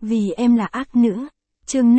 Vì em là ác nữ. Chương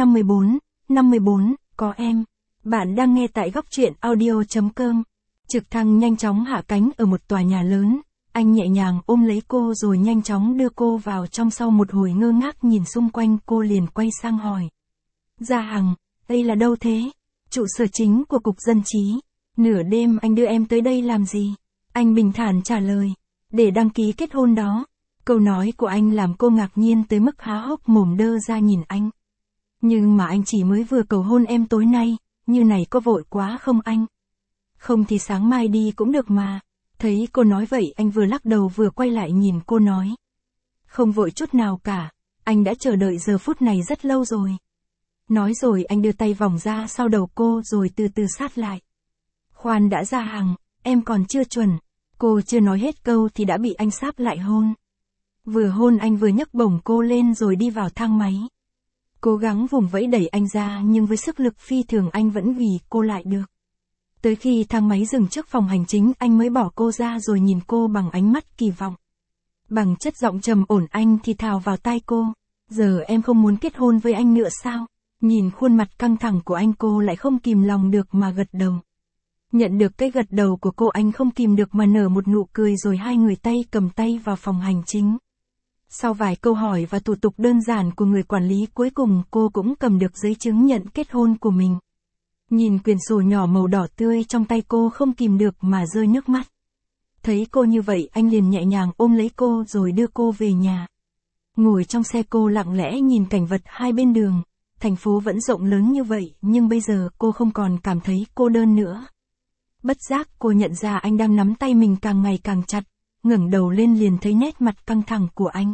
54, có em. Bạn đang nghe tại góc truyện audio.com. Trực thăng nhanh chóng hạ cánh ở một tòa nhà lớn. Anh nhẹ nhàng ôm lấy cô rồi nhanh chóng đưa cô vào trong. Sau một hồi ngơ ngác nhìn xung quanh, cô liền quay sang hỏi. Gia Hằng, đây là đâu thế? Trụ sở chính của Cục Dân trí. Nửa đêm anh đưa em tới đây làm gì? Anh bình thản trả lời. Để đăng ký kết hôn đó. Câu nói của anh làm cô ngạc nhiên tới mức há hốc mồm đơ ra nhìn anh. Nhưng mà anh chỉ mới vừa cầu hôn em tối nay, như này có vội quá không anh? Không thì sáng mai đi cũng được mà. Thấy cô nói vậy anh vừa lắc đầu vừa quay lại nhìn cô nói. Không vội chút nào cả, anh đã chờ đợi giờ phút này rất lâu rồi. Nói rồi anh đưa tay vòng ra sau đầu cô rồi từ từ sát lại. Khoan đã Gia Hằng, em còn chưa chuẩn. Cô chưa nói hết câu thì đã bị anh sáp lại hôn. Vừa hôn anh vừa nhấc bổng cô lên rồi đi vào thang máy. Cố gắng vùng vẫy đẩy anh ra nhưng với sức lực phi thường anh vẫn ghi cô lại được. Tới khi thang máy dừng trước phòng hành chính anh mới bỏ cô ra rồi nhìn cô bằng ánh mắt kỳ vọng. Bằng chất giọng trầm ổn anh thì thào vào tai cô. Giờ em không muốn kết hôn với anh nữa sao? Nhìn khuôn mặt căng thẳng của anh cô lại không kìm lòng được mà gật đầu. Nhận được cái gật đầu của cô anh không kìm được mà nở một nụ cười rồi hai người tay cầm tay vào phòng hành chính. Sau vài câu hỏi và thủ tục đơn giản của người quản lý cuối cùng cô cũng cầm được giấy chứng nhận kết hôn của mình. Nhìn quyển sổ nhỏ màu đỏ tươi trong tay cô không kìm được mà rơi nước mắt. Thấy cô như vậy anh liền nhẹ nhàng ôm lấy cô rồi đưa cô về nhà. Ngồi trong xe cô lặng lẽ nhìn cảnh vật hai bên đường. Thành phố vẫn rộng lớn như vậy nhưng bây giờ cô không còn cảm thấy cô đơn nữa. Bất giác cô nhận ra anh đang nắm tay mình càng ngày càng chặt, ngẩng đầu lên liền thấy nét mặt căng thẳng của anh.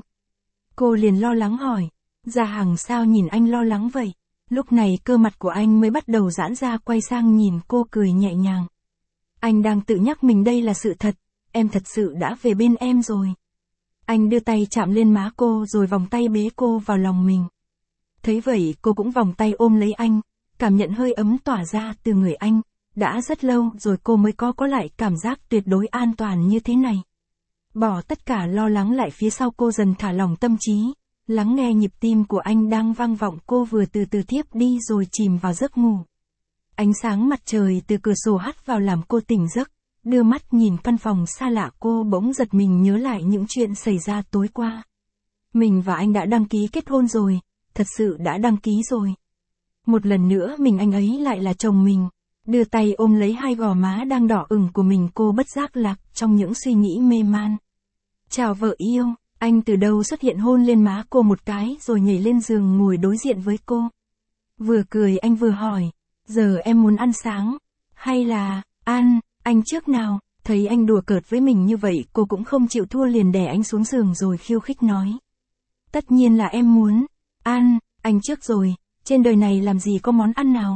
Cô liền lo lắng hỏi, Gia Hằng sao nhìn anh lo lắng vậy? Lúc này cơ mặt của anh mới bắt đầu giãn ra quay sang nhìn cô cười nhẹ nhàng. Anh đang tự nhắc mình đây là sự thật, em thật sự đã về bên em rồi. Anh đưa tay chạm lên má cô rồi vòng tay bế cô vào lòng mình. Thấy vậy cô cũng vòng tay ôm lấy anh, cảm nhận hơi ấm tỏa ra từ người anh. Đã rất lâu rồi cô mới có lại cảm giác tuyệt đối an toàn như thế này. Bỏ tất cả lo lắng lại phía sau cô dần thả lỏng tâm trí, lắng nghe nhịp tim của anh đang vang vọng cô vừa từ từ thiếp đi rồi chìm vào giấc ngủ. Ánh sáng mặt trời từ cửa sổ hắt vào làm cô tỉnh giấc, đưa mắt nhìn căn phòng xa lạ cô bỗng giật mình nhớ lại những chuyện xảy ra tối qua. Mình và anh đã đăng ký kết hôn rồi, thật sự đã đăng ký rồi. Một lần nữa anh ấy lại là chồng mình. Đưa tay ôm lấy hai gò má đang đỏ ửng của mình cô bất giác lạc trong những suy nghĩ mê man. Chào vợ yêu, anh từ đâu xuất hiện hôn lên má cô một cái rồi nhảy lên giường ngồi đối diện với cô. Vừa cười anh vừa hỏi, giờ em muốn ăn sáng, hay là, ăn, anh trước nào, thấy anh đùa cợt với mình như vậy cô cũng không chịu thua liền đè anh xuống giường rồi khiêu khích nói. Tất nhiên là em muốn, ăn, anh trước rồi, trên đời này làm gì có món ăn nào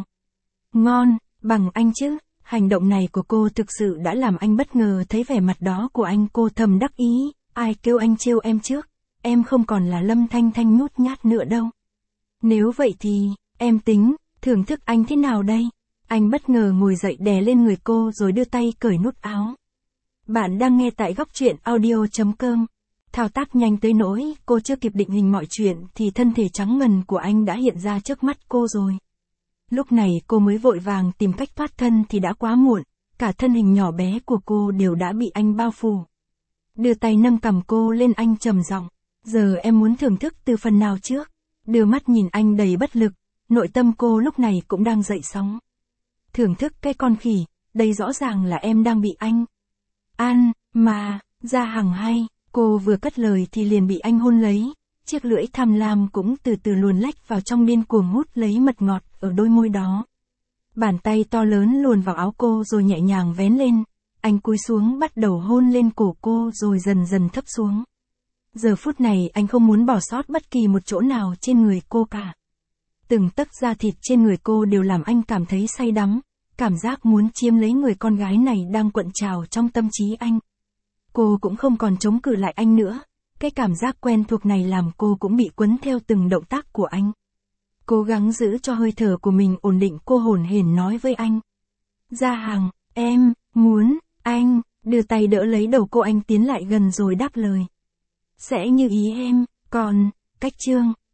ngon bằng anh chứ. Hành động này của cô thực sự đã làm anh bất ngờ. Thấy vẻ mặt đó của anh cô thầm đắc ý, ai kêu anh trêu em trước, em không còn là Lâm Thanh Thanh nhút nhát nữa đâu. Nếu vậy thì, em tính, thưởng thức anh thế nào đây? Anh bất ngờ ngồi dậy đè lên người cô rồi đưa tay cởi nút áo. Bạn đang nghe tại góc truyện audio.com. Thao tác nhanh tới nỗi cô chưa kịp định hình mọi chuyện thì thân thể trắng ngần của anh đã hiện ra trước mắt cô rồi. Lúc này cô mới vội vàng tìm cách thoát thân thì đã quá muộn, cả thân hình nhỏ bé của cô đều đã bị anh bao phủ. Đưa tay nâng cằm cô lên anh trầm giọng, giờ em muốn thưởng thức từ phần nào trước? Đưa mắt nhìn anh đầy bất lực, nội tâm cô lúc này cũng đang dậy sóng. Thưởng thức cái con khỉ, đây rõ ràng là em đang bị anh ăn, mà, Gia Hằng hay, cô vừa cất lời thì liền bị anh hôn lấy. Chiếc lưỡi tham lam cũng từ từ luồn lách vào trong điên cuồng hút lấy mật ngọt ở đôi môi đó. Bàn tay to lớn luồn vào áo cô rồi nhẹ nhàng vén lên. Anh cúi xuống bắt đầu hôn lên cổ cô rồi dần dần thấp xuống. Giờ phút này anh không muốn bỏ sót bất kỳ một chỗ nào trên người cô cả. Từng tấc da thịt trên người cô đều làm anh cảm thấy say đắm. Cảm giác muốn chiếm lấy người con gái này đang cuộn trào trong tâm trí anh. Cô cũng không còn chống cự lại anh nữa. Cái cảm giác quen thuộc này làm cô cũng bị quấn theo từng động tác của anh. Cố gắng giữ cho hơi thở của mình ổn định cô hổn hển nói với anh. Gia Hằng, em, muốn, anh, đưa tay đỡ lấy đầu cô anh tiến lại gần rồi đáp lời. Sẽ như ý em, còn, cách chương,